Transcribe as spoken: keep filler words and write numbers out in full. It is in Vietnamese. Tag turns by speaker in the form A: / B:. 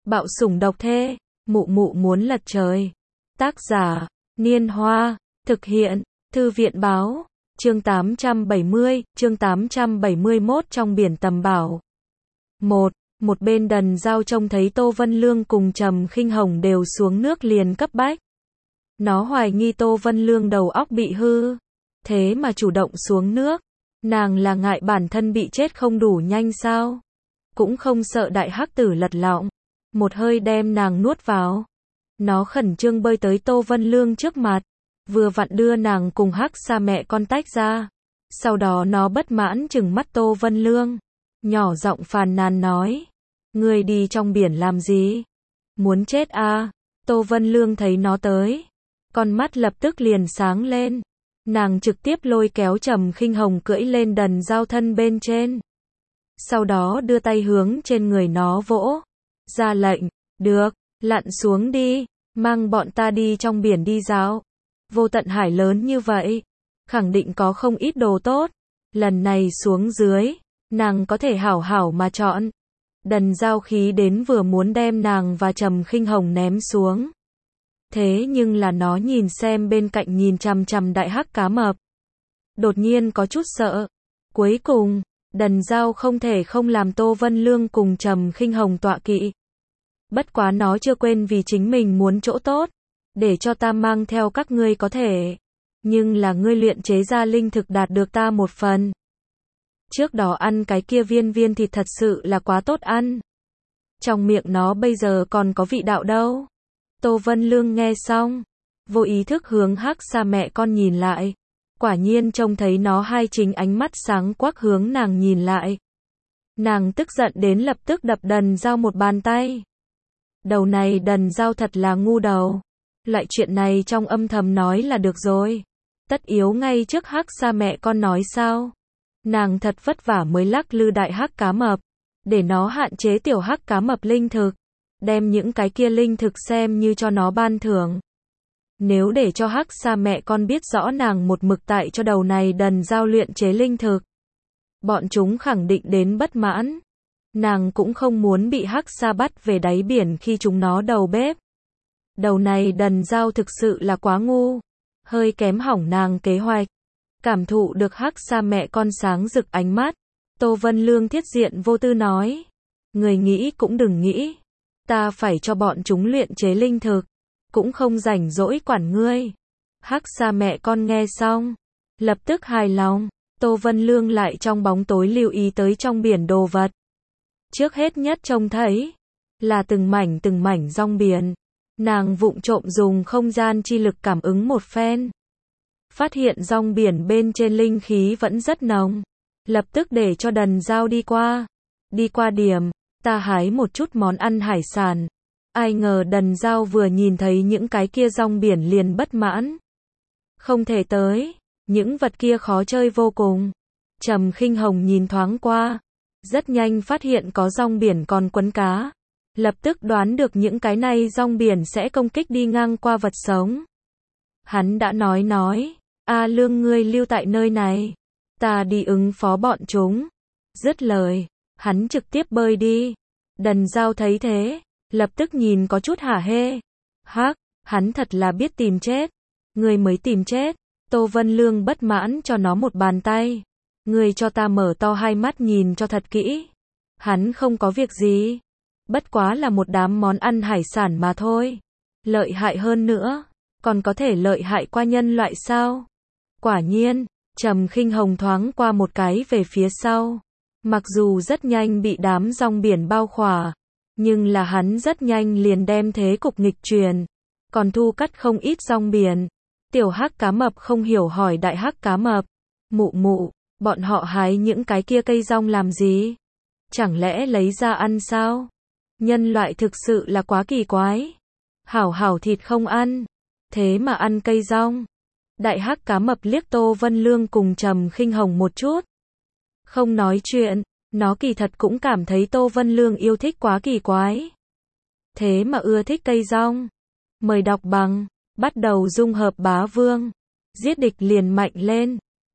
A: Bạo sủng độc thê, mụ mụ muốn lật trời. Tác giả, Niên Hoa, thực hiện, Thư viện Báo, chương tám trăm bảy mươi, chương tám trăm bảy mươi mốt trong biển tầm bảo. một. Một bên Đần Dao trông thấy Tô Vân Lương cùng Trầm Khinh Hồng đều xuống nước liền cấp bách. Nó hoài nghi Tô Vân Lương đầu óc bị hư, thế mà chủ động xuống nước. Nàng là ngại bản thân bị chết không đủ nhanh sao? Cũng không sợ đại hắc tử lật lọng, một hơi đem nàng nuốt vào. Nó khẩn trương bơi tới Tô Vân Lương trước mặt, vừa vặn đưa nàng cùng hắc xa mẹ con tách ra. Sau đó nó bất mãn trừng mắt Tô Vân Lương, nhỏ giọng phàn nàn nói: "Ngươi đi trong biển làm gì? Muốn chết à?" Tô Vân Lương thấy nó tới, con mắt lập tức liền sáng lên. Nàng trực tiếp lôi kéo Trầm Khinh Hồng cưỡi lên Đần Dao thân bên trên. Sau đó đưa tay hướng trên người nó vỗ, ra lệnh: "Được, lặn xuống đi, mang bọn ta đi trong biển đi dạo. Vô tận hải lớn như vậy, khẳng định có không ít đồ tốt. Lần này xuống dưới, nàng có thể hảo hảo mà chọn." Đần Dao khí đến vừa muốn đem nàng và Trầm Khinh Hồng ném xuống. Thế nhưng là nó nhìn xem bên cạnh nhìn chằm chằm đại hắc cá mập, đột nhiên có chút sợ. Cuối cùng, Đần Dao không thể không làm Tô Vân Lương cùng Trầm Khinh Hồng tọa kỵ. Bất quá nó chưa quên vì chính mình muốn chỗ tốt, để cho ta mang theo các ngươi có thể, nhưng là ngươi luyện chế ra linh thực đạt được ta một phần. Trước đó ăn cái kia viên viên thịt thật sự là quá tốt ăn. Trong miệng nó bây giờ còn có vị đạo đâu. Tô Vân Lương nghe xong, vô ý thức hướng hắc xa mẹ con nhìn lại. Quả nhiên trông thấy nó hai chính ánh mắt sáng quắc hướng nàng nhìn lại. Nàng tức giận đến lập tức đập Đần Dao một bàn tay. Đầu này Đần Dao thật là ngu đầu. Loại chuyện này trong âm thầm nói là được rồi. Tất yếu ngay trước hắc xa mẹ con nói sao? Nàng thật vất vả mới lắc lư đại hắc cá mập, để nó hạn chế tiểu hắc cá mập linh thực. Đem những cái kia linh thực xem như cho nó ban thưởng. Nếu để cho hắc xa mẹ con biết rõ nàng một mực tại cho đầu này Đần Dao luyện chế linh thực, bọn chúng khẳng định đến bất mãn. Nàng cũng không muốn bị hắc xa bắt về đáy biển khi chúng nó đầu bếp. Đầu này Đần Dao thực sự là quá ngu, hơi kém hỏng nàng kế hoạch. Cảm thụ được hắc xa mẹ con sáng rực ánh mắt, Tô Vân Lương thiết diện vô tư nói: "Người nghĩ cũng đừng nghĩ, ta phải cho bọn chúng luyện chế linh thực, cũng không rảnh rỗi quản ngươi." Hắc xa mẹ con nghe xong, lập tức hài lòng. Tô Vân Lương lại trong bóng tối lưu ý tới trong biển đồ vật. Trước hết nhất trông thấy là từng mảnh từng mảnh rong biển. Nàng vụng trộm dùng không gian chi lực cảm ứng một phen, phát hiện rong biển bên trên linh khí vẫn rất nồng. Lập tức để cho Đần Dao đi qua. Đi qua điểm, ta hái một chút món ăn hải sản. Ai ngờ Đần Dao vừa nhìn thấy những cái kia rong biển liền bất mãn. Không thể tới, những vật kia khó chơi vô cùng. Trầm Khinh Hồng nhìn thoáng qua, rất nhanh phát hiện có rong biển còn quấn cá. Lập tức đoán được những cái này rong biển sẽ công kích đi ngang qua vật sống. Hắn đã nói nói, "A Lương ngươi lưu tại nơi này, ta đi ứng phó bọn chúng." Dứt lời, hắn trực tiếp bơi đi. Đần Dao thấy thế, lập tức nhìn có chút hả hê. Hắc, hắn thật là biết tìm chết. Ngươi mới tìm chết. Tô Vân Lương bất mãn cho nó một bàn tay. Ngươi cho ta mở to hai mắt nhìn cho thật kỹ. Hắn không có việc gì. Bất quá là một đám món ăn hải sản mà thôi. Lợi hại hơn nữa, còn có thể lợi hại qua nhân loại sao? Quả nhiên, Trầm Khinh Hồng thoáng qua một cái về phía sau. Mặc dù rất nhanh bị đám rong biển bao khỏa, nhưng là hắn rất nhanh liền đem thế cục nghịch truyền, còn thu cắt không ít rong biển. Tiểu hắc cá mập không hiểu hỏi đại hắc cá mập: "Mụ mụ, bọn họ hái những cái kia cây rong làm gì? Chẳng lẽ lấy ra ăn sao? Nhân loại thực sự là quá kỳ quái. Hảo hảo thịt không ăn, thế mà ăn cây rong." Đại hắc cá mập liếc Tô Vân Lương cùng Trầm Khinh Hồng một chút, không nói chuyện. Nó kỳ thật cũng cảm thấy Tô Vân Lương yêu thích quá kỳ quái, thế mà ưa thích cây rong. Mời đọc bằng, bắt đầu dung hợp bá vương, giết địch liền mạnh lên.